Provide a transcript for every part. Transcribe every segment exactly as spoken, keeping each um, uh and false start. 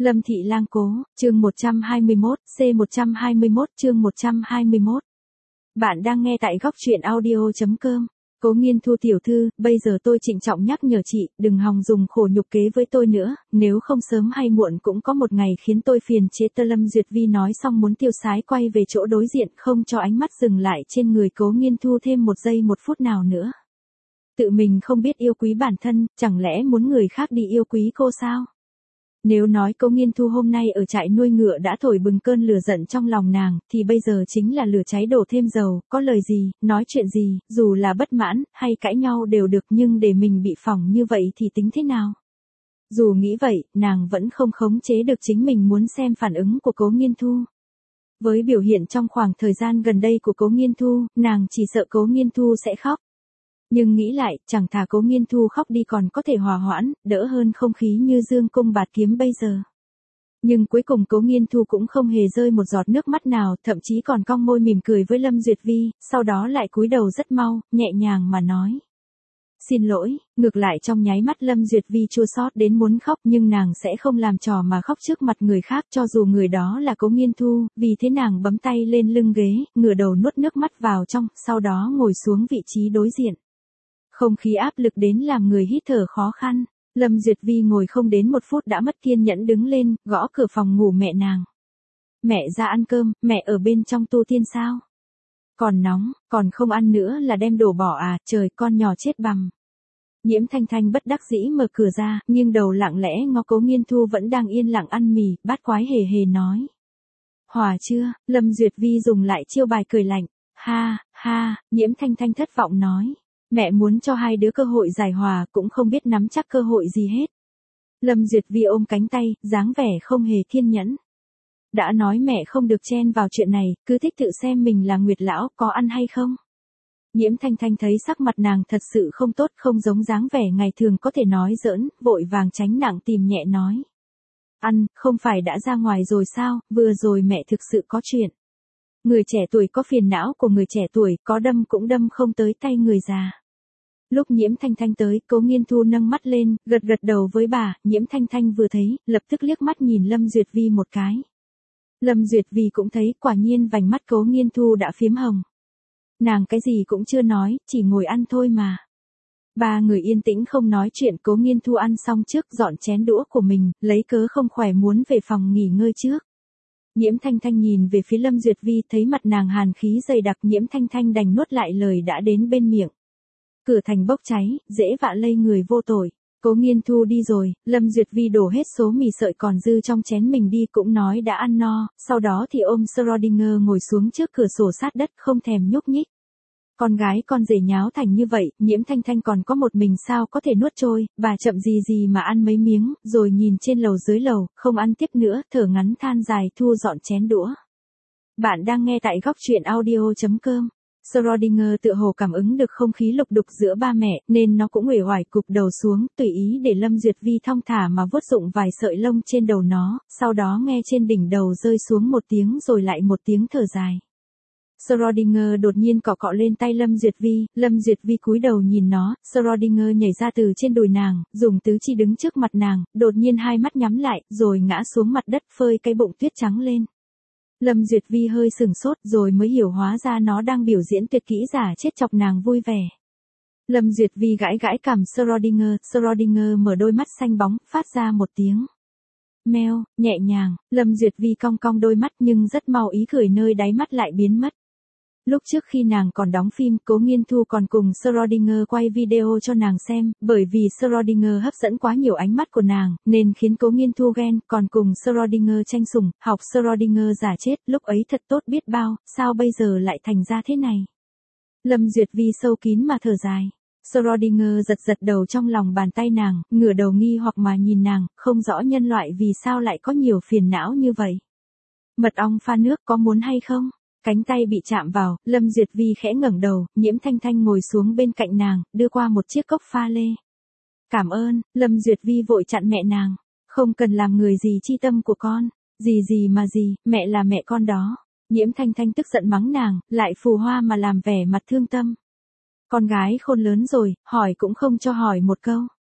Lâm Thị Lang Cố, chương một trăm hai mươi mốt, C một trăm hai mươi mốt chương một trăm hai mươi mốt. Bạn đang nghe tại góc truyện audio.com. Cố Nghiên Thu tiểu thư, bây giờ tôi trịnh trọng nhắc nhở chị, đừng hòng dùng khổ nhục kế với tôi nữa, nếu không sớm hay muộn cũng có một ngày khiến tôi phiền chế tơ. Lâm Duyệt Vi nói xong muốn tiêu sái quay về chỗ đối diện, không cho ánh mắt dừng lại trên người Cố Nghiên Thu thêm một giây một phút nào nữa. Tự mình không biết yêu quý bản thân, chẳng lẽ muốn người khác đi yêu quý cô sao? Nếu nói Cố Nghiên Thu hôm nay ở trại nuôi ngựa đã thổi bừng cơn lửa giận trong lòng nàng, thì bây giờ chính là lửa cháy đổ thêm dầu, có lời gì, nói chuyện gì, dù là bất mãn, hay cãi nhau đều được, nhưng để mình bị phỏng như vậy thì tính thế nào? Dù nghĩ vậy, nàng vẫn không khống chế được chính mình muốn xem phản ứng của Cố Nghiên Thu. Với biểu hiện trong khoảng thời gian gần đây của Cố Nghiên Thu, nàng chỉ sợ Cố Nghiên Thu sẽ khóc. Nhưng nghĩ lại, chẳng thà Cố Nghiên Thu khóc đi còn có thể hòa hoãn, đỡ hơn không khí như dương cung bạt kiếm bây giờ. Nhưng cuối cùng Cố Nghiên Thu cũng không hề rơi một giọt nước mắt nào, thậm chí còn cong môi mỉm cười với Lâm Duyệt Vi, sau đó lại cúi đầu rất mau, nhẹ nhàng mà nói. Xin lỗi, ngược lại trong nháy mắt Lâm Duyệt Vi chua xót đến muốn khóc, nhưng nàng sẽ không làm trò mà khóc trước mặt người khác cho dù người đó là Cố Nghiên Thu, vì thế nàng bấm tay lên lưng ghế, ngửa đầu nuốt nước mắt vào trong, sau đó ngồi xuống vị trí đối diện. Không khí áp lực đến làm người hít thở khó khăn, Lâm Duyệt Vi ngồi không đến một phút đã mất kiên nhẫn đứng lên, gõ cửa phòng ngủ mẹ nàng. Mẹ ra ăn cơm, mẹ ở bên trong tu tiên sao? Còn nóng, còn không ăn nữa là đem đổ bỏ à, trời, con nhỏ chết bằm. Nhiễm Thanh Thanh bất đắc dĩ mở cửa ra, nghiêng đầu lặng lẽ ngó Cố Nghiên Thu vẫn đang yên lặng ăn mì, bát quái hề hề nói. Hòa chưa? Lâm Duyệt Vi dùng lại chiêu bài cười lạnh. Ha, ha, Nhiễm Thanh Thanh thất vọng nói. Mẹ muốn cho hai đứa cơ hội giải hòa, cũng không biết nắm chắc cơ hội gì hết. Lâm Duyệt Vi ôm cánh tay, dáng vẻ không hề kiên nhẫn. Đã nói mẹ không được chen vào chuyện này, cứ thích tự xem mình là Nguyệt lão, có ăn hay không? Nhiễm Thanh Thanh thấy sắc mặt nàng thật sự không tốt, không giống dáng vẻ ngày thường có thể nói giỡn, vội vàng tránh nặng tìm nhẹ nói. Ăn, không phải đã ra ngoài rồi sao, vừa rồi mẹ thực sự có chuyện. Người trẻ tuổi có phiền não của người trẻ tuổi, có đâm cũng đâm không tới tay người già. Lúc Nhiễm Thanh Thanh tới, Cố Nghiên Thu nâng mắt lên, gật gật đầu với bà, Nhiễm Thanh Thanh vừa thấy, lập tức liếc mắt nhìn Lâm Duyệt Vi một cái. Lâm Duyệt Vi cũng thấy, quả nhiên vành mắt Cố Nghiên Thu đã phiếm hồng. Nàng cái gì cũng chưa nói, chỉ ngồi ăn thôi mà. Ba người yên tĩnh không nói chuyện, Cố Nghiên Thu ăn xong trước dọn chén đũa của mình, lấy cớ không khỏe muốn về phòng nghỉ ngơi trước. Nhiễm Thanh Thanh nhìn về phía Lâm Duyệt Vi, thấy mặt nàng hàn khí dày đặc, Nhiễm Thanh Thanh đành nuốt lại lời đã đến bên miệng. Cửa thành bốc cháy, dễ vạ lây người vô tội. Cố Nghiên Thu đi rồi, Lâm Duyệt Vi đổ hết số mì sợi còn dư trong chén mình đi, cũng nói đã ăn no, sau đó thì ôm Schrödinger ngồi xuống trước cửa sổ sát đất, không thèm nhúc nhích. Con gái con rể nháo thành như vậy, Nhiễm Thanh Thanh còn có một mình sao có thể nuốt trôi, bà chậm gì gì mà ăn mấy miếng, rồi nhìn trên lầu dưới lầu, không ăn tiếp nữa, thở ngắn than dài, thu dọn chén đũa. Bạn đang nghe tại góc truyện audio.com. Schrödinger tựa hồ cảm ứng được không khí lục đục giữa ba mẹ, nên nó cũng uể oải cụp đầu xuống, tùy ý để Lâm Duyệt Vi thong thả mà vuốt dụng vài sợi lông trên đầu nó, sau đó nghe trên đỉnh đầu rơi xuống một tiếng rồi lại một tiếng thở dài. Schrödinger đột nhiên cọ cọ lên tay Lâm Duyệt Vi, Lâm Duyệt Vi cúi đầu nhìn nó, Schrödinger nhảy ra từ trên đùi nàng, dùng tứ chi đứng trước mặt nàng, đột nhiên hai mắt nhắm lại, rồi ngã xuống mặt đất phơi cái bụng tuyết trắng lên. Lâm Duyệt Vi hơi sừng sốt rồi mới hiểu hóa ra nó đang biểu diễn tuyệt kỹ giả chết chọc nàng vui vẻ. Lâm Duyệt Vi gãi gãi cằm Schrödinger, Schrödinger mở đôi mắt xanh bóng, phát ra một tiếng meo, nhẹ nhàng, Lâm Duyệt Vi cong cong đôi mắt nhưng rất mau ý cười nơi đáy mắt lại biến mất. Lúc trước khi nàng còn đóng phim, Cố Nghiên Thu còn cùng Schrödinger quay video cho nàng xem, bởi vì Schrödinger hấp dẫn quá nhiều ánh mắt của nàng, nên khiến Cố Nghiên Thu ghen, còn cùng Schrödinger tranh sủng, học Schrödinger giả chết, lúc ấy thật tốt biết bao, sao bây giờ lại thành ra thế này. Lâm Duyệt Vi sâu kín mà thở dài. Schrödinger giật giật đầu trong lòng bàn tay nàng, ngửa đầu nghi hoặc mà nhìn nàng, không rõ nhân loại vì sao lại có nhiều phiền não như vậy. Mật ong pha nước có muốn hay không? Cánh tay bị chạm vào, Lâm Duyệt Vi khẽ ngẩng đầu, Nhiễm Thanh Thanh ngồi xuống bên cạnh nàng, đưa qua một chiếc cốc pha lê. Cảm ơn, Lâm Duyệt Vi vội chặn mẹ nàng. Không cần làm người gì chi tâm của con. Gì gì mà gì, mẹ là mẹ con đó. Nhiễm Thanh Thanh tức giận mắng nàng, lại phù hoa mà làm vẻ mặt thương tâm. Con gái khôn lớn rồi, hỏi cũng không cho hỏi một câu.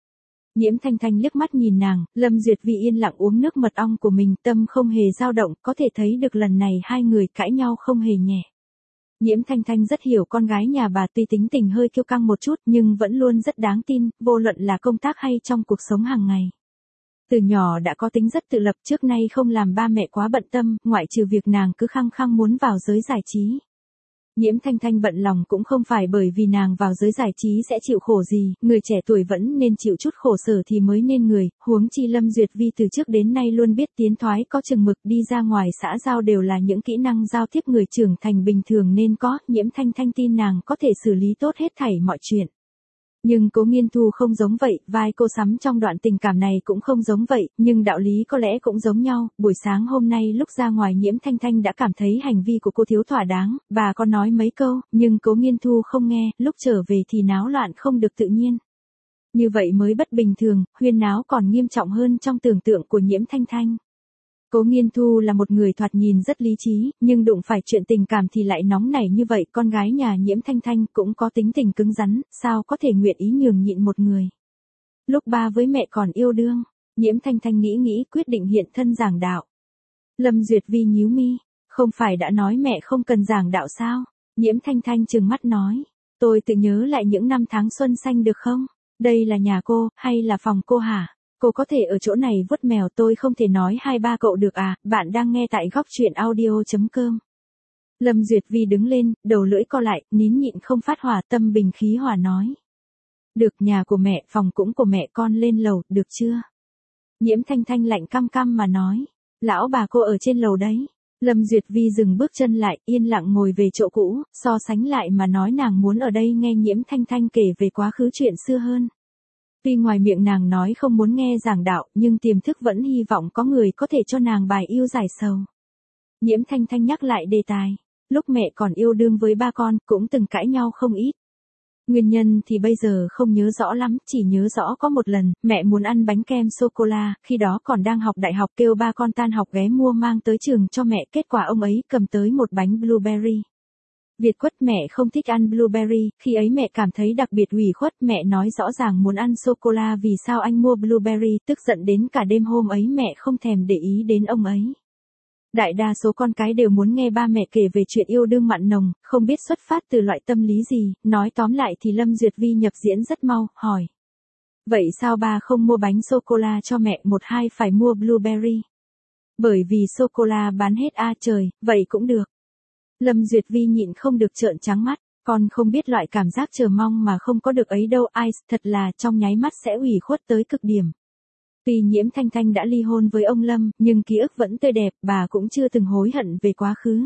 Nhiễm Thanh Thanh liếc mắt nhìn nàng, Lâm Duyệt Vi yên lặng uống nước mật ong của mình, tâm không hề dao động, có thể thấy được lần này hai người cãi nhau không hề nhẹ. Nhiễm Thanh Thanh rất hiểu con gái nhà bà, tuy tính tình hơi kiêu căng một chút nhưng vẫn luôn rất đáng tin, vô luận là công tác hay trong cuộc sống hàng ngày. Từ nhỏ đã có tính rất tự lập, trước nay không làm ba mẹ quá bận tâm, ngoại trừ việc nàng cứ khăng khăng muốn vào giới giải trí. Nhiễm Thanh Thanh bận lòng cũng không phải bởi vì nàng vào giới giải trí sẽ chịu khổ gì, người trẻ tuổi vẫn nên chịu chút khổ sở thì mới nên người, huống chi Lâm Duyệt Vi từ trước đến nay luôn biết tiến thoái có chừng mực, đi ra ngoài xã giao đều là những kỹ năng giao tiếp người trưởng thành bình thường nên có, Nhiễm Thanh Thanh tin nàng có thể xử lý tốt hết thảy mọi chuyện. Nhưng Cố Nghiên Thu không giống vậy, vai cô Sắm trong đoạn tình cảm này cũng không giống vậy, nhưng đạo lý có lẽ cũng giống nhau. Buổi sáng hôm nay lúc ra ngoài Nhiễm Thanh Thanh đã cảm thấy hành vi của cô thiếu thỏa đáng, bà có nói mấy câu, nhưng Cố Nghiên Thu không nghe, lúc trở về thì náo loạn không được tự nhiên. Như vậy mới bất bình thường, huyên náo còn nghiêm trọng hơn trong tưởng tượng của Nhiễm Thanh Thanh. Cố Nghiên Thu là một người thoạt nhìn rất lý trí, nhưng đụng phải chuyện tình cảm thì lại nóng nảy như vậy, con gái nhà Nhiễm Thanh Thanh cũng có tính tình cứng rắn, sao có thể nguyện ý nhường nhịn một người. Lúc ba với mẹ còn yêu đương, Nhiễm Thanh Thanh nghĩ nghĩ quyết định hiện thân giảng đạo. Lâm Duyệt Vi nhíu mi, không phải đã nói mẹ không cần giảng đạo sao? Nhiễm Thanh Thanh trừng mắt nói, tôi tự nhớ lại những năm tháng xuân xanh được không? Đây là nhà cô, hay là phòng cô hả? Cô có thể ở chỗ này vuốt mèo, tôi không thể nói hai ba cậu được à, bạn đang nghe tại góc truyện audio chấm com. Lâm Duyệt Vi đứng lên, đầu lưỡi co lại, nín nhịn không phát hỏa, tâm bình khí hòa nói. Được, nhà của mẹ, phòng cũng của mẹ, con lên lầu, được chưa? Nhiễm Thanh Thanh lạnh căm căm mà nói, lão bà cô ở trên lầu đấy. Lâm Duyệt Vi dừng bước chân lại, yên lặng ngồi về chỗ cũ, so sánh lại mà nói nàng muốn ở đây nghe Nhiễm Thanh Thanh kể về quá khứ chuyện xưa hơn. Tuy ngoài miệng nàng nói không muốn nghe giảng đạo, nhưng tiềm thức vẫn hy vọng có người có thể cho nàng bài yêu giải sầu. Nhiễm Thanh Thanh nhắc lại đề tài, lúc mẹ còn yêu đương với ba con, cũng từng cãi nhau không ít. Nguyên nhân thì bây giờ không nhớ rõ lắm, chỉ nhớ rõ có một lần, mẹ muốn ăn bánh kem sô-cô-la, khi đó còn đang học đại học, kêu ba con tan học ghé mua mang tới trường cho mẹ, kết quả ông ấy cầm tới một bánh blueberry. Việt quất, mẹ không thích ăn blueberry, khi ấy mẹ cảm thấy đặc biệt ủy khuất, mẹ nói rõ ràng muốn ăn sô-cô-la, vì sao anh mua blueberry, tức giận đến cả đêm hôm ấy mẹ không thèm để ý đến ông ấy. Đại đa số con cái đều muốn nghe ba mẹ kể về chuyện yêu đương mặn nồng, không biết xuất phát từ loại tâm lý gì, nói tóm lại thì Lâm Duyệt Vi nhập diễn rất mau, hỏi. Vậy sao ba không mua bánh sô-cô-la cho mẹ, một hai phải mua blueberry? Bởi vì sô-cô-la bán hết a. Trời, vậy cũng được. Lâm Duyệt Vi nhịn không được trợn trắng mắt, con không biết loại cảm giác chờ mong mà không có được ấy đâu, ai, thật là trong nháy mắt sẽ ủy khuất tới cực điểm. Tuy Nhiễm Thanh Thanh đã ly hôn với ông Lâm, nhưng ký ức vẫn tươi đẹp, bà cũng chưa từng hối hận về quá khứ.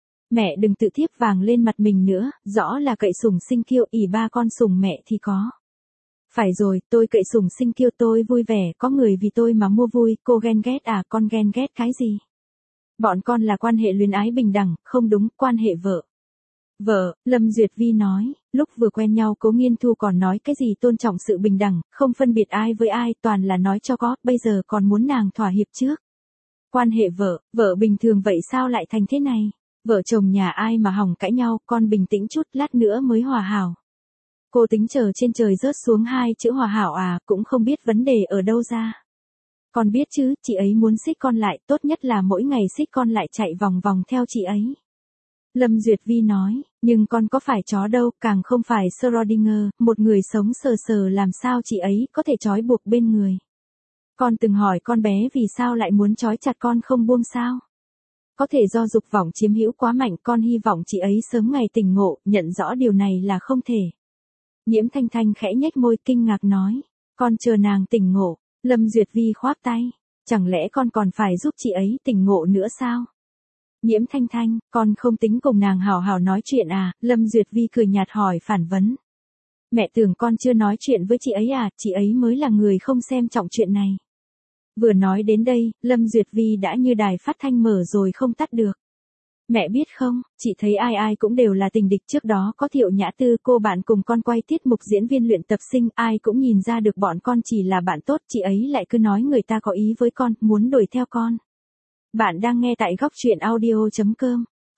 Mẹ đừng tự thiếp vàng lên mặt mình nữa, rõ là cậy sủng sinh kiêu, ỷ ba con sủng mẹ thì có. Phải rồi, tôi cậy sủng sinh kiêu, tôi vui vẻ, có người vì tôi mà mua vui, cô ghen ghét à, con ghen ghét cái gì? Bọn con là quan hệ luyến ái bình đẳng, không đúng, quan hệ vợ. Vợ, Lâm Duyệt Vi nói, lúc vừa quen nhau Cố Nghiên Thu còn nói cái gì tôn trọng sự bình đẳng, không phân biệt ai với ai, toàn là nói cho có, bây giờ còn muốn nàng thỏa hiệp trước. Quan hệ vợ, vợ bình thường vậy sao lại thành thế này? Vợ chồng nhà ai mà hỏng cãi nhau, con bình tĩnh chút, lát nữa mới hòa hảo. Cô tính chờ trên trời rớt xuống hai chữ hòa hảo à, cũng không biết vấn đề ở đâu ra. Con biết chứ, chị ấy muốn xích con lại, tốt nhất là mỗi ngày xích con lại chạy vòng vòng theo chị ấy. Lâm Duyệt Vi nói, nhưng con có phải chó đâu, càng không phải Schrödinger, một người sống sờ sờ làm sao chị ấy có thể trói buộc bên người. Con từng hỏi con bé vì sao lại muốn trói chặt con không buông sao? Có thể do dục vọng chiếm hữu quá mạnh, con hy vọng chị ấy sớm ngày tỉnh ngộ, nhận rõ điều này là không thể. Nhiễm Thanh Thanh khẽ nhếch môi kinh ngạc nói, con chờ nàng tỉnh ngộ. Lâm Duyệt Vi khoác tay, chẳng lẽ con còn phải giúp chị ấy tỉnh ngộ nữa sao? Nhiễm Thanh Thanh, con không tính cùng nàng hào hào nói chuyện à? Lâm Duyệt Vi cười nhạt hỏi phản vấn. Mẹ tưởng con chưa nói chuyện với chị ấy à, chị ấy mới là người không xem trọng chuyện này. Vừa nói đến đây, Lâm Duyệt Vi đã như đài phát thanh mở rồi không tắt được. Mẹ biết không, chị thấy ai ai cũng đều là tình địch, trước đó có Thiệu Nhã Tư, cô bạn cùng con quay tiết mục diễn viên luyện tập sinh, ai cũng nhìn ra được bọn con chỉ là bạn tốt, chị ấy lại cứ nói người ta có ý với con, muốn đuổi theo con. Bạn đang nghe tại góc truyện audio chấm com.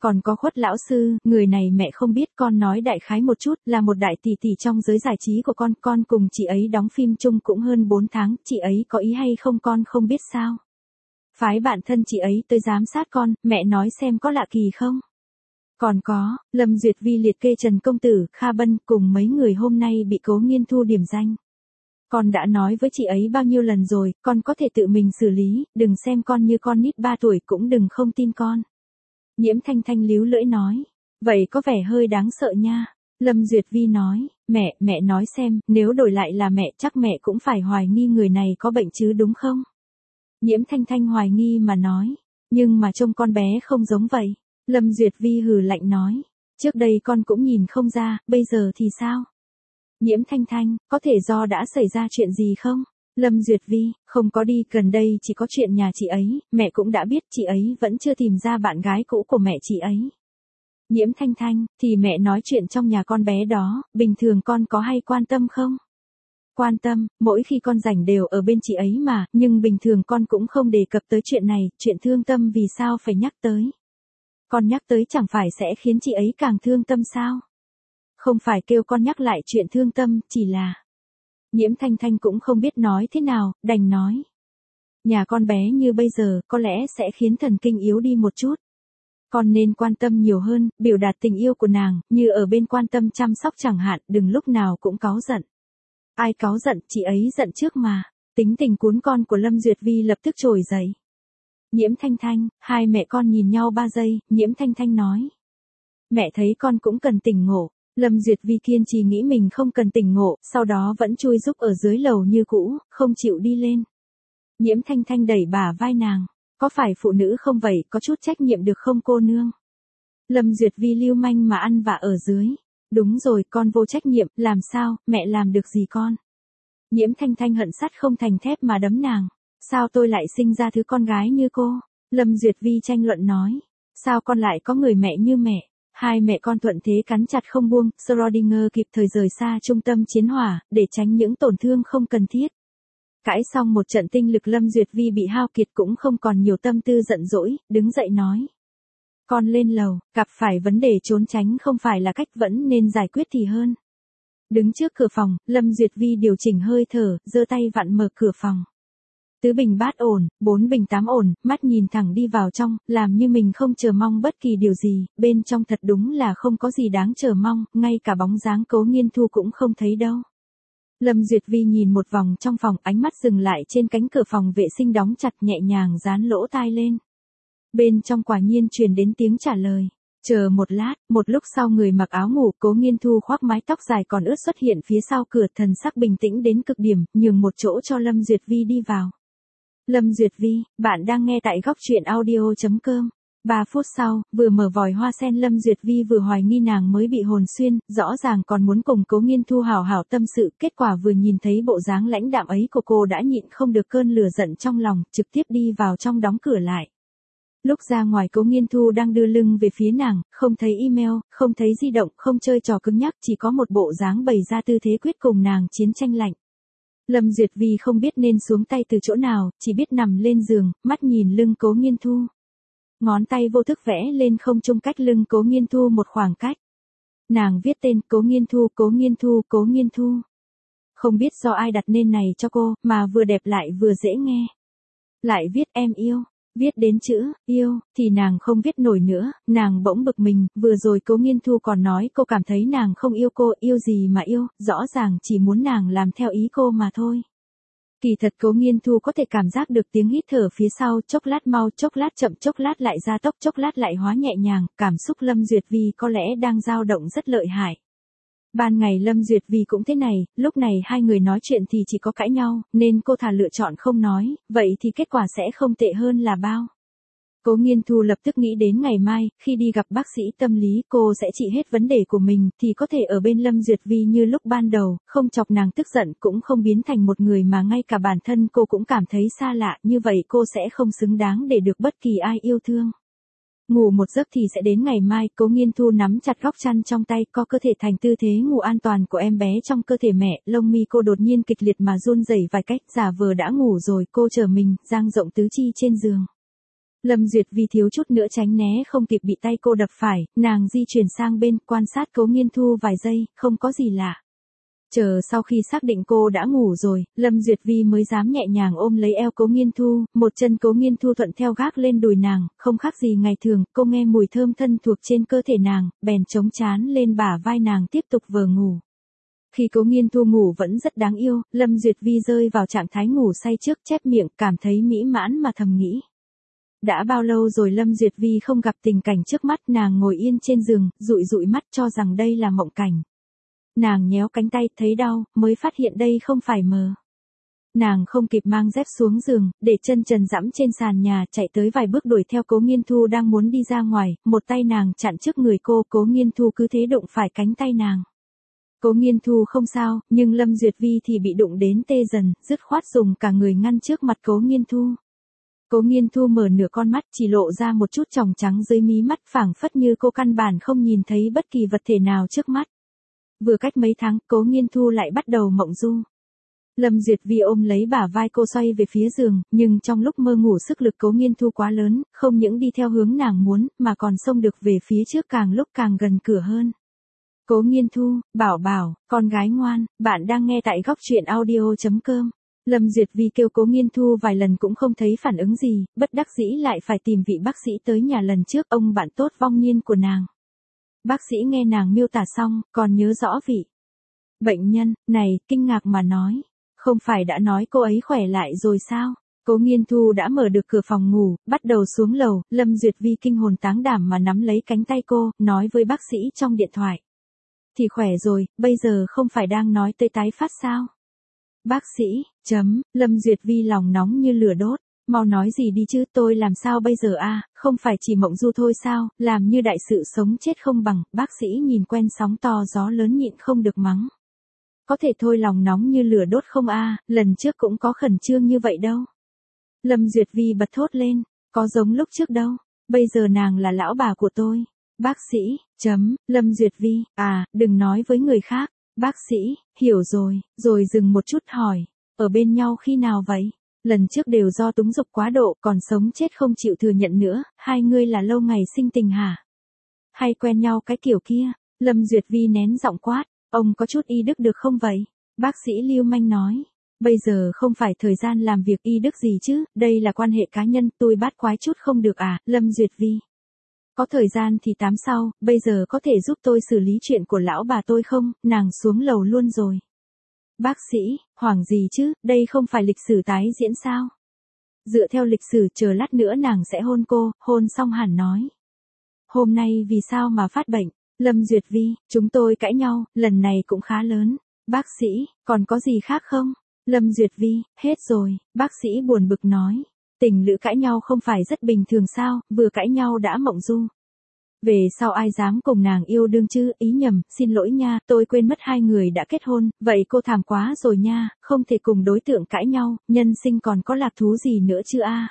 Còn có Khuất lão sư, người này mẹ không biết, con nói đại khái một chút, là một đại tỷ tỷ trong giới giải trí của con, con cùng chị ấy đóng phim chung cũng hơn bốn tháng, chị ấy có ý hay không con không biết sao. Phái bạn thân chị ấy tới giám sát con, mẹ nói xem có lạ kỳ không. Còn có, Lâm Duyệt Vi liệt kê Trần Công Tử, Kha Bân cùng mấy người hôm nay bị Cố Nghiên Thu điểm danh. Con đã nói với chị ấy bao nhiêu lần rồi, con có thể tự mình xử lý, đừng xem con như con nít ba tuổi cũng đừng không tin con. Nhiễm Thanh Thanh líu lưỡi nói, vậy có vẻ hơi đáng sợ nha. Lâm Duyệt Vi nói, mẹ, mẹ nói xem, nếu đổi lại là mẹ chắc mẹ cũng phải hoài nghi người này có bệnh chứ đúng không? Nhiễm Thanh Thanh hoài nghi mà nói, nhưng mà trông con bé không giống vậy. Lâm Duyệt Vi hừ lạnh nói, trước đây con cũng nhìn không ra, bây giờ thì sao? Nhiễm Thanh Thanh, có thể do đã xảy ra chuyện gì không? Lâm Duyệt Vi, không có đi, gần đây chỉ có chuyện nhà chị ấy, mẹ cũng đã biết chị ấy vẫn chưa tìm ra bạn gái cũ của mẹ chị ấy. Nhiễm Thanh Thanh, thì mẹ nói chuyện trong nhà con bé đó, bình thường con có hay quan tâm không? Quan tâm, mỗi khi con rảnh đều ở bên chị ấy mà, nhưng bình thường con cũng không đề cập tới chuyện này, chuyện thương tâm vì sao phải nhắc tới. Con nhắc tới chẳng phải sẽ khiến chị ấy càng thương tâm sao? Không phải kêu con nhắc lại chuyện thương tâm, chỉ là... Nhiễm Thanh Thanh cũng không biết nói thế nào, đành nói. Nhà con bé như bây giờ, có lẽ sẽ khiến thần kinh yếu đi một chút. Con nên quan tâm nhiều hơn, biểu đạt tình yêu của nàng, như ở bên quan tâm chăm sóc chẳng hạn, đừng lúc nào cũng cáu giận. Ai cáu giận, chị ấy giận trước mà. Tính tình cuốn con của Lâm Duyệt Vi lập tức trồi dậy. Nhiễm Thanh Thanh, hai mẹ con nhìn nhau ba giây, Nhiễm Thanh Thanh nói. Mẹ thấy con cũng cần tỉnh ngộ. Lâm Duyệt Vi kiên trì nghĩ mình không cần tỉnh ngộ, sau đó vẫn chui rúc ở dưới lầu như cũ, không chịu đi lên. Nhiễm Thanh Thanh đẩy bả vai nàng, có phải phụ nữ không vậy, có chút trách nhiệm được không cô nương? Lâm Duyệt Vi lưu manh mà ăn vạ ở dưới. Đúng rồi, con vô trách nhiệm, làm sao, mẹ làm được gì con? Nhiễm Thanh Thanh hận sắt không thành thép mà đấm nàng. Sao tôi lại sinh ra thứ con gái như cô? Lâm Duyệt Vi tranh luận nói. Sao con lại có người mẹ như mẹ? Hai mẹ con thuận thế cắn chặt không buông, Schrödinger kịp thời rời xa trung tâm chiến hỏa, để tránh những tổn thương không cần thiết. Cãi xong một trận tinh lực Lâm Duyệt Vi bị hao kiệt cũng không còn nhiều tâm tư giận dỗi, đứng dậy nói. Con lên lầu, gặp phải vấn đề trốn tránh không phải là cách vẫn nên giải quyết thì hơn. Đứng trước cửa phòng, Lâm Duyệt Vi điều chỉnh hơi thở, giơ tay vặn mở cửa phòng. Tứ bình bát ổn, bốn bình tám ổn, mắt nhìn thẳng đi vào trong, làm như mình không chờ mong bất kỳ điều gì, bên trong thật đúng là không có gì đáng chờ mong, ngay cả bóng dáng Cố Nghiên Thu cũng không thấy đâu. Lâm Duyệt Vi nhìn một vòng trong phòng, ánh mắt dừng lại trên cánh cửa phòng vệ sinh đóng chặt, nhẹ nhàng dán lỗ tai lên. Bên trong quả nhiên truyền đến tiếng trả lời. Chờ một lát, một lúc sau người mặc áo ngủ Cố Nghiên Thu khoác mái tóc dài còn ướt xuất hiện phía sau cửa, thần sắc bình tĩnh đến cực điểm, nhường một chỗ cho Lâm Duyệt Vi đi vào. Lâm Duyệt Vi, bạn đang nghe tại góc truyện audio chấm com. Ba phút sau, vừa mở vòi hoa sen Lâm Duyệt Vi vừa hoài nghi nàng mới bị hồn xuyên, rõ ràng còn muốn cùng Cố Nghiên Thu hào hào tâm sự, kết quả vừa nhìn thấy bộ dáng lãnh đạm ấy của cô đã nhịn không được cơn lửa giận trong lòng, trực tiếp đi vào trong đóng cửa lại. Lúc ra ngoài Cố Nghiên Thu đang đưa lưng về phía nàng, không thấy email, không thấy di động, không chơi trò cứng nhắc, chỉ có một bộ dáng bày ra tư thế quyết cùng nàng chiến tranh lạnh. Lâm Duyệt Vi không biết nên xuống tay từ chỗ nào, chỉ biết nằm lên giường, mắt nhìn lưng Cố Nghiên Thu. Ngón tay vô thức vẽ lên không trung cách lưng Cố Nghiên Thu một khoảng cách. Nàng viết tên Cố Nghiên Thu, Cố Nghiên Thu, Cố Nghiên Thu. Không biết do ai đặt tên này cho cô, mà vừa đẹp lại vừa dễ nghe. Lại viết em yêu. Viết đến chữ, yêu, thì nàng không viết nổi nữa, nàng bỗng bực mình, vừa rồi Cố Nghiên Thu còn nói cô cảm thấy nàng không yêu cô, yêu gì mà yêu, rõ ràng chỉ muốn nàng làm theo ý cô mà thôi. Kỳ thật Cố Nghiên Thu có thể cảm giác được tiếng hít thở phía sau, chốc lát mau, chốc lát chậm, chốc lát lại gia tốc, chốc lát lại hóa nhẹ nhàng, cảm xúc Lâm Duyệt Vi có lẽ đang dao động rất lợi hại. Ban ngày Lâm Duyệt Vi cũng thế này, lúc này hai người nói chuyện thì chỉ có cãi nhau, nên cô thà lựa chọn không nói, vậy thì kết quả sẽ không tệ hơn là bao. Cố Nghiên Thu lập tức nghĩ đến ngày mai, khi đi gặp bác sĩ tâm lý cô sẽ trị hết vấn đề của mình, thì có thể ở bên Lâm Duyệt Vi như lúc ban đầu, không chọc nàng tức giận, cũng không biến thành một người mà ngay cả bản thân cô cũng cảm thấy xa lạ, như vậy cô sẽ không xứng đáng để được bất kỳ ai yêu thương. Ngủ một giấc thì sẽ đến ngày mai, Cố Nghiên Thu nắm chặt góc chăn trong tay, co cơ thể thành tư thế ngủ an toàn của em bé trong cơ thể mẹ, lông mi cô đột nhiên kịch liệt mà run rẩy vài cách, giả vờ đã ngủ rồi, cô trở mình, dang rộng tứ chi trên giường. Lâm Duyệt Vi thiếu chút nữa tránh né không kịp bị tay cô đập phải, nàng di chuyển sang bên, quan sát Cố Nghiên Thu vài giây, không có gì lạ. Chờ sau khi xác định cô đã ngủ rồi, Lâm Duyệt Vi mới dám nhẹ nhàng ôm lấy eo Cố Nghiên Thu, một chân Cố Nghiên Thu thuận theo gác lên đùi nàng, không khác gì ngày thường, cô nghe mùi thơm thân thuộc trên cơ thể nàng, bèn chống trán lên bả vai nàng tiếp tục vờ ngủ. Khi Cố Nghiên Thu ngủ vẫn rất đáng yêu, Lâm Duyệt Vi rơi vào trạng thái ngủ say trước, chép miệng, cảm thấy mỹ mãn mà thầm nghĩ. Đã bao lâu rồi Lâm Duyệt Vi không gặp tình cảnh trước mắt, nàng ngồi yên trên giường, dụi dụi mắt cho rằng đây là mộng cảnh. Nàng nhéo cánh tay, thấy đau, mới phát hiện đây không phải mơ. Nàng không kịp mang dép xuống giường, để chân trần dẫm trên sàn nhà, chạy tới vài bước đuổi theo Cố Nghiên Thu đang muốn đi ra ngoài, một tay nàng chặn trước người cô, Cố Nghiên Thu cứ thế đụng phải cánh tay nàng. Cố Nghiên Thu không sao, nhưng Lâm Duyệt Vi thì bị đụng đến tê dần, dứt khoát dùng cả người ngăn trước mặt Cố Nghiên Thu. Cố Nghiên Thu mở nửa con mắt, chỉ lộ ra một chút tròng trắng dưới mí mắt, phảng phất như cô căn bản không nhìn thấy bất kỳ vật thể nào trước mắt. Vừa cách mấy tháng, Cố Nghiên Thu lại bắt đầu mộng du. Lâm Duyệt Vi ôm lấy bả vai cô xoay về phía giường, nhưng trong lúc mơ ngủ sức lực Cố Nghiên Thu quá lớn, không những đi theo hướng nàng muốn, mà còn xông được về phía trước càng lúc càng gần cửa hơn. Cố Nghiên Thu, bảo bảo, con gái ngoan, bạn đang nghe tại góc truyện audio chấm com. Lâm Duyệt Vi kêu Cố Nghiên Thu vài lần cũng không thấy phản ứng gì, bất đắc dĩ lại phải tìm vị bác sĩ tới nhà lần trước, ông bạn tốt vong niên của nàng. Bác sĩ nghe nàng miêu tả xong, còn nhớ rõ vị bệnh nhân này, kinh ngạc mà nói, không phải đã nói cô ấy khỏe lại rồi sao? Cố Nghiên Thu đã mở được cửa phòng ngủ, bắt đầu xuống lầu, Lâm Duyệt Vi kinh hồn táng đảm mà nắm lấy cánh tay cô, nói với bác sĩ trong điện thoại. Thì khỏe rồi, bây giờ không phải đang nói tới tái phát sao? Bác sĩ, chấm, Lâm Duyệt Vi lòng nóng như lửa đốt, mau nói gì đi chứ, tôi làm sao bây giờ a, không phải chỉ mộng du thôi sao, làm như đại sự sống chết không bằng, bác sĩ nhìn quen sóng to gió lớn nhịn không được mắng. Có thể thôi lòng nóng như lửa đốt không a, lần trước cũng có khẩn trương như vậy đâu. Lâm Duyệt Vi bật thốt lên, có giống lúc trước đâu, bây giờ nàng là lão bà của tôi. Bác sĩ, chấm, Lâm Duyệt Vi, à, đừng nói với người khác. Bác sĩ, hiểu rồi, rồi dừng một chút hỏi, ở bên nhau khi nào vậy? Lần trước đều do túng dục quá độ, còn sống chết không chịu thừa nhận nữa, hai ngươi là lâu ngày sinh tình hả? Hay quen nhau cái kiểu kia? Lâm Duyệt Vi nén giọng quát, ông có chút y đức được không vậy? Bác sĩ lưu manh nói, bây giờ không phải thời gian làm việc y đức gì chứ, đây là quan hệ cá nhân, tôi bát quái chút không được à, Lâm Duyệt Vi. Có thời gian thì tám sau, bây giờ có thể giúp tôi xử lý chuyện của lão bà tôi không, nàng xuống lầu luôn rồi. Bác sĩ, hoảng gì chứ, đây không phải lịch sử tái diễn sao? Dựa theo lịch sử chờ lát nữa nàng sẽ hôn cô, hôn xong hẳn nói. Hôm nay vì sao mà phát bệnh? Lâm Duyệt Vi, chúng tôi cãi nhau, lần này cũng khá lớn. Bác sĩ, còn có gì khác không? Lâm Duyệt Vi, hết rồi, bác sĩ buồn bực nói. Tình lữ cãi nhau không phải rất bình thường sao, vừa cãi nhau đã mộng du. Về sau ai dám cùng nàng yêu đương chứ, ý nhầm, xin lỗi nha, tôi quên mất hai người đã kết hôn, vậy cô thảm quá rồi nha, không thể cùng đối tượng cãi nhau, nhân sinh còn có lạc thú gì nữa chứ a?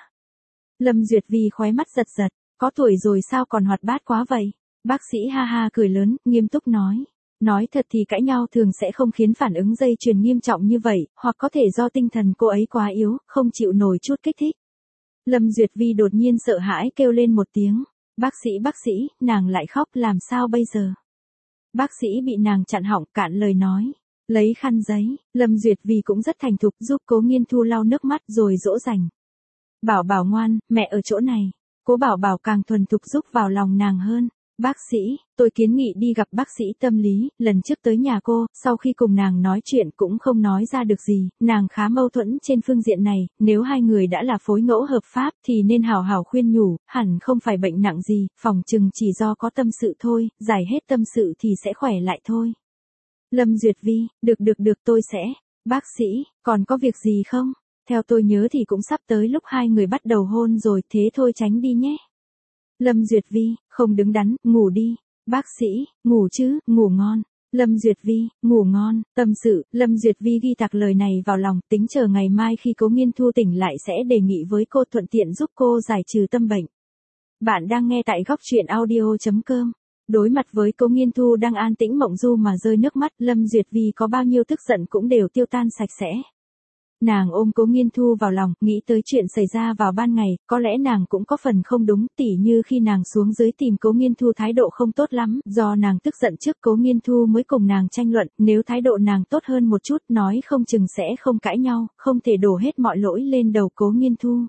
Lâm Duyệt Vi khóe mắt giật giật, có tuổi rồi sao còn hoạt bát quá vậy? Bác sĩ ha ha cười lớn, nghiêm túc nói. Nói thật thì cãi nhau thường sẽ không khiến phản ứng dây chuyền nghiêm trọng như vậy, hoặc có thể do tinh thần cô ấy quá yếu, không chịu nổi chút kích thích. Lâm Duyệt Vi đột nhiên sợ hãi kêu lên một tiếng. Bác sĩ bác sĩ, nàng lại khóc làm sao bây giờ? Bác sĩ bị nàng chặn họng cạn lời nói. Lấy khăn giấy, Lâm Duyệt Vi cũng rất thành thục giúp Cố Nghiên Thu lau nước mắt rồi dỗ dành. Bảo bảo ngoan, mẹ ở chỗ này. Cố Bảo Bảo càng thuần thục giúp vào lòng nàng hơn. Bác sĩ, tôi kiến nghị đi gặp bác sĩ tâm lý, lần trước tới nhà cô, sau khi cùng nàng nói chuyện cũng không nói ra được gì, nàng khá mâu thuẫn trên phương diện này, nếu hai người đã là phối ngẫu hợp pháp thì nên hào hào khuyên nhủ, hẳn không phải bệnh nặng gì, phòng chừng chỉ do có tâm sự thôi, giải hết tâm sự thì sẽ khỏe lại thôi. Lâm Duyệt Vi, được được được tôi sẽ, bác sĩ, còn có việc gì không? Theo tôi nhớ thì cũng sắp tới lúc hai người bắt đầu hôn rồi, thế thôi tránh đi nhé. Lâm Duyệt Vi, không đứng đắn, ngủ đi. Bác sĩ, ngủ chứ, ngủ ngon. Lâm Duyệt Vi, ngủ ngon. Tâm sự, Lâm Duyệt Vi ghi tạc lời này vào lòng, tính chờ ngày mai khi Cố Nghiên Thu tỉnh lại sẽ đề nghị với cô thuận tiện giúp cô giải trừ tâm bệnh. Bạn đang nghe tại góc truyện audio chấm com. Đối mặt với Cố Nghiên Thu đang an tĩnh mộng du mà rơi nước mắt, Lâm Duyệt Vi có bao nhiêu tức giận cũng đều tiêu tan sạch sẽ. Nàng ôm Cố Nghiên Thu vào lòng, nghĩ tới chuyện xảy ra vào ban ngày, có lẽ nàng cũng có phần không đúng, tỉ như khi nàng xuống dưới tìm Cố Nghiên Thu thái độ không tốt lắm, do nàng tức giận trước Cố Nghiên Thu mới cùng nàng tranh luận, nếu thái độ nàng tốt hơn một chút, nói không chừng sẽ không cãi nhau, không thể đổ hết mọi lỗi lên đầu Cố Nghiên Thu.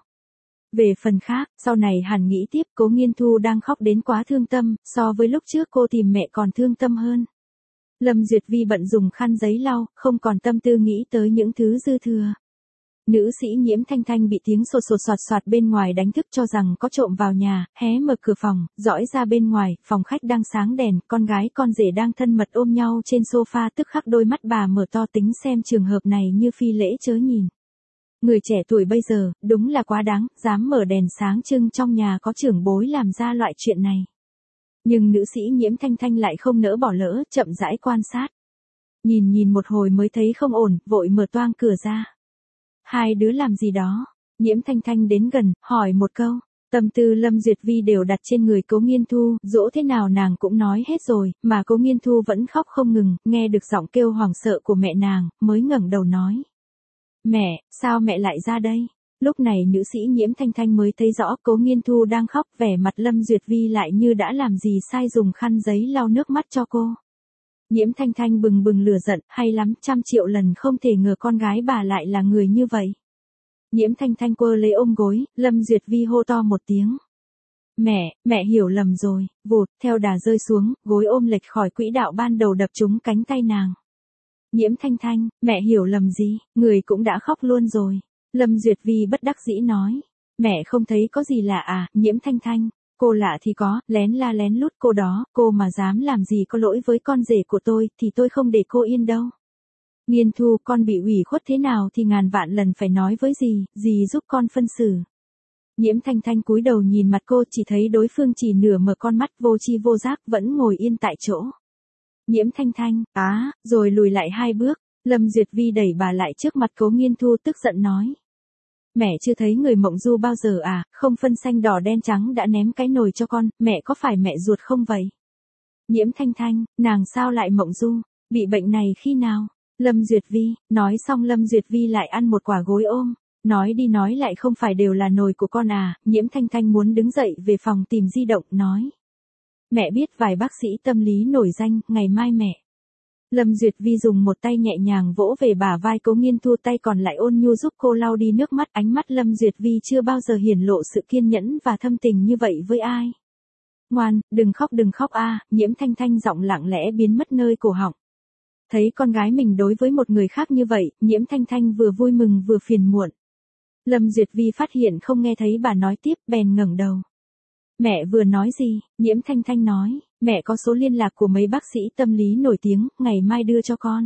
Về phần khác, sau này hẳn nghĩ tiếp, Cố Nghiên Thu đang khóc đến quá thương tâm, so với lúc trước cô tìm mẹ còn thương tâm hơn. Lâm Duyệt Vi bận dùng khăn giấy lau, không còn tâm tư nghĩ tới những thứ dư thừa. Nữ sĩ Nhiễm Thanh Thanh bị tiếng sột sột soạt soạt bên ngoài đánh thức cho rằng có trộm vào nhà, hé mở cửa phòng, dõi ra bên ngoài, phòng khách đang sáng đèn, con gái con rể đang thân mật ôm nhau trên sofa, tức khắc đôi mắt bà mở to tính xem trường hợp này như phi lễ chớ nhìn. Người trẻ tuổi bây giờ, đúng là quá đáng, dám mở đèn sáng trưng trong nhà có trưởng bối làm ra loại chuyện này. Nhưng nữ sĩ Nhiễm Thanh Thanh lại không nỡ bỏ lỡ, chậm rãi quan sát. Nhìn nhìn một hồi mới thấy không ổn, vội mở toang cửa ra. Hai đứa làm gì đó? Nhiễm Thanh Thanh đến gần, hỏi một câu. Tâm tư Lâm Duyệt Vi đều đặt trên người Cố Nghiên Thu, dỗ thế nào nàng cũng nói hết rồi, mà Cố Nghiên Thu vẫn khóc không ngừng, nghe được giọng kêu hoảng sợ của mẹ nàng, mới ngẩng đầu nói. Mẹ, sao mẹ lại ra đây? Lúc này nữ sĩ Nhiễm Thanh Thanh mới thấy rõ Cố Nghiên Thu đang khóc, vẻ mặt Lâm Duyệt Vi lại như đã làm gì sai, dùng khăn giấy lau nước mắt cho cô. Nhiễm Thanh Thanh bừng bừng lửa giận, hay lắm, trăm triệu lần không thể ngờ con gái bà lại là người như vậy. Nhiễm Thanh Thanh quơ lấy ôm gối, Lâm Duyệt Vi hô to một tiếng. Mẹ, mẹ hiểu lầm rồi, vụt, theo đà rơi xuống, gối ôm lệch khỏi quỹ đạo ban đầu đập trúng cánh tay nàng. Nhiễm Thanh Thanh, mẹ hiểu lầm gì, người cũng đã khóc luôn rồi. Lâm Duyệt Vi bất đắc dĩ nói. Mẹ không thấy có gì lạ à, Nhiễm Thanh Thanh. Cô lạ thì có, lén la lén lút cô đó, cô mà dám làm gì có lỗi với con rể của tôi, thì tôi không để cô yên đâu. Nghiên Thu, con bị ủy khuất thế nào thì ngàn vạn lần phải nói với dì, dì giúp con phân xử. Nhiễm Thanh Thanh cúi đầu nhìn mặt cô, chỉ thấy đối phương chỉ nửa mở con mắt, vô tri vô giác, vẫn ngồi yên tại chỗ. Nhiễm Thanh Thanh, á, rồi lùi lại hai bước, Lâm Duyệt Vi đẩy bà lại trước mặt Cố Nghiên Thu, tức giận nói. Mẹ chưa thấy người mộng du bao giờ à, không phân xanh đỏ đen trắng đã ném cái nồi cho con, mẹ có phải mẹ ruột không vậy? Nhiễm Thanh Thanh, nàng sao lại mộng du, bị bệnh này khi nào? Lâm Duyệt Vi, nói xong Lâm Duyệt Vi lại ăn một quả gối ôm, nói đi nói lại không phải đều là nồi của con à, Nhiễm Thanh Thanh muốn đứng dậy về phòng tìm di động, nói. Mẹ biết vài bác sĩ tâm lý nổi danh, ngày mai mẹ. Lâm Duyệt Vi dùng một tay nhẹ nhàng vỗ về bả vai Cố Nghiên Thu, tay còn lại ôn nhu giúp cô lau đi nước mắt, ánh mắt Lâm Duyệt Vi chưa bao giờ hiển lộ sự kiên nhẫn và thâm tình như vậy với ai. Ngoan, đừng khóc đừng khóc a, Nhiễm Thanh Thanh giọng lặng lẽ biến mất nơi cổ họng. Thấy con gái mình đối với một người khác như vậy, Nhiễm Thanh Thanh vừa vui mừng vừa phiền muộn. Lâm Duyệt Vi phát hiện không nghe thấy bà nói tiếp, bèn ngẩng đầu. Mẹ vừa nói gì? Nhiễm Thanh Thanh nói, mẹ có số liên lạc của mấy bác sĩ tâm lý nổi tiếng, ngày mai đưa cho con.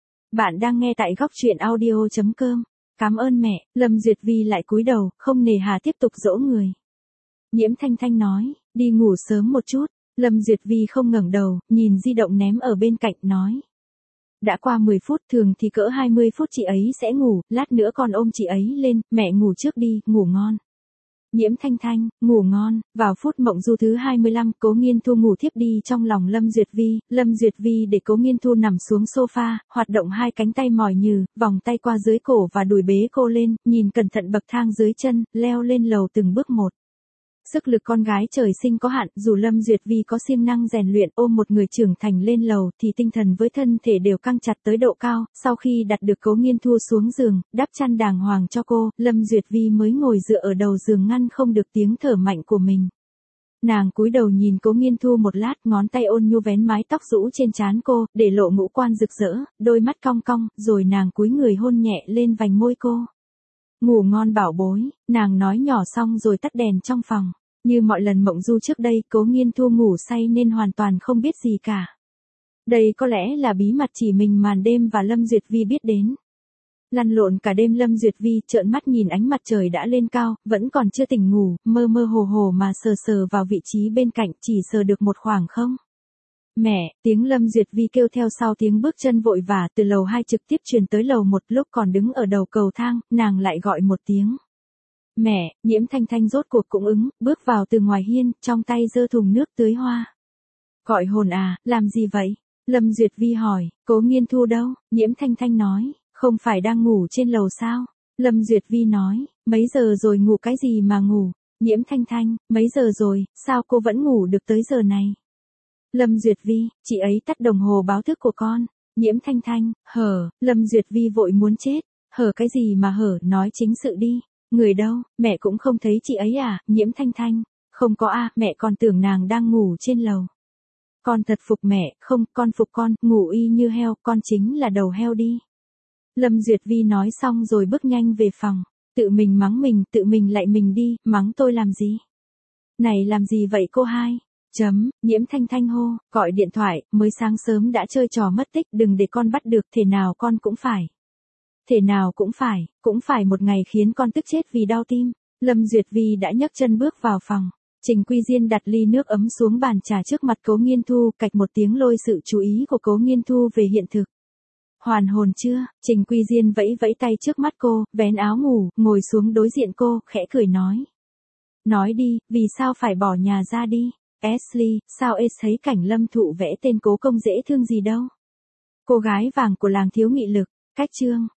Bạn đang nghe tại góc truyện audio chấm com. Cảm ơn mẹ. Lâm Duyệt Vi lại cúi đầu, không nề hà tiếp tục dỗ người. Nhiễm Thanh Thanh nói, đi ngủ sớm một chút. Lâm Duyệt Vi không ngẩng đầu, nhìn di động ném ở bên cạnh, nói. Đã qua mười phút, thường thì cỡ hai mươi phút chị ấy sẽ ngủ, lát nữa con ôm chị ấy lên, mẹ ngủ trước đi, ngủ ngon. Nhiễm Thanh Thanh, ngủ ngon. Vào phút mộng du thứ hai mươi lăm, Cố Nghiên Thu ngủ thiếp đi trong lòng Lâm Duyệt Vi, Lâm Duyệt Vi để Cố Nghiên Thu nằm xuống sofa, hoạt động hai cánh tay mỏi nhừ, vòng tay qua dưới cổ và đùi bế cô lên, nhìn cẩn thận bậc thang dưới chân, leo lên lầu từng bước một. Sức lực con gái trời sinh có hạn, dù Lâm Duyệt Vi có siêng năng rèn luyện ôm một người trưởng thành lên lầu thì tinh thần với thân thể đều căng chặt tới độ cao, sau khi đặt được Cố Nghiên Thu xuống giường, đắp chăn đàng hoàng cho cô, Lâm Duyệt Vi mới ngồi dựa ở đầu giường ngăn không được tiếng thở mạnh của mình. Nàng cúi đầu nhìn Cố Nghiên Thu một lát, ngón tay ôn nhu vén mái tóc rũ trên trán cô, để lộ ngũ quan rực rỡ, đôi mắt cong cong, rồi nàng cúi người hôn nhẹ lên vành môi cô. Ngủ ngon bảo bối, nàng nói nhỏ xong rồi tắt đèn trong phòng. Như mọi lần mộng du trước đây, Cố Nghiên Thu ngủ say nên hoàn toàn không biết gì cả. Đây có lẽ là bí mật chỉ mình màn đêm và Lâm Duyệt Vi biết đến. Lăn lộn cả đêm Lâm Duyệt Vi trợn mắt nhìn ánh mặt trời đã lên cao, vẫn còn chưa tỉnh ngủ, mơ mơ hồ hồ mà sờ sờ vào vị trí bên cạnh, chỉ sờ được một khoảng không. Mẹ, tiếng Lâm Duyệt Vi kêu theo sau tiếng bước chân vội vã từ lầu hai trực tiếp truyền tới lầu một, lúc còn đứng ở đầu cầu thang, nàng lại gọi một tiếng. Mẹ, Nhiễm Thanh Thanh rốt cuộc cũng ứng, bước vào từ ngoài hiên, trong tay giơ thùng nước tưới hoa. Gọi hồn à, làm gì vậy? Lâm Duyệt Vi hỏi, Cố Nghiên Thu đâu? Nhiễm Thanh Thanh nói, Không phải đang ngủ trên lầu sao? Lâm Duyệt Vi nói, mấy giờ rồi ngủ cái gì mà ngủ? Nhiễm Thanh Thanh, mấy giờ rồi, sao cô vẫn ngủ được tới giờ này? Lâm Duyệt Vi, chị ấy tắt đồng hồ báo thức của con. Nhiễm Thanh Thanh, hở, Lâm Duyệt Vi vội muốn chết. Hở cái gì mà hở, nói chính sự đi. Người đâu, mẹ cũng không thấy chị ấy à? Nhiễm Thanh Thanh, không có a, mẹ còn tưởng nàng đang ngủ trên lầu. Con thật phục mẹ, không, con phục con, ngủ y như heo, con chính là đầu heo đi. Lâm Duyệt Vi nói xong rồi bước nhanh về phòng, tự mình mắng mình, tự mình lại mình đi, mắng tôi làm gì? Này làm gì vậy cô hai? Chấm, Nhiễm Thanh Thanh hô, gọi điện thoại, mới sáng sớm đã chơi trò mất tích, đừng để con bắt được, thể nào con cũng phải. Thể nào cũng phải, cũng phải một ngày khiến con tức chết vì đau tim. Lâm Duyệt Vi đã nhấc chân bước vào phòng. Trình Quy Diên đặt ly nước ấm xuống bàn trà trước mặt Cố Nghiên Thu, cạch một tiếng lôi sự chú ý của Cố Nghiên Thu về hiện thực. Hoàn hồn chưa? Trình Quy Diên vẫy vẫy tay trước mắt cô, vén áo ngủ, ngồi xuống đối diện cô, khẽ cười nói. Nói đi, vì sao phải bỏ nhà ra đi? Ashley, sao Ace thấy cảnh Lâm Thụ vẽ tên cố công dễ thương gì đâu? Cô gái vàng của làng thiếu nghị lực, cách chương.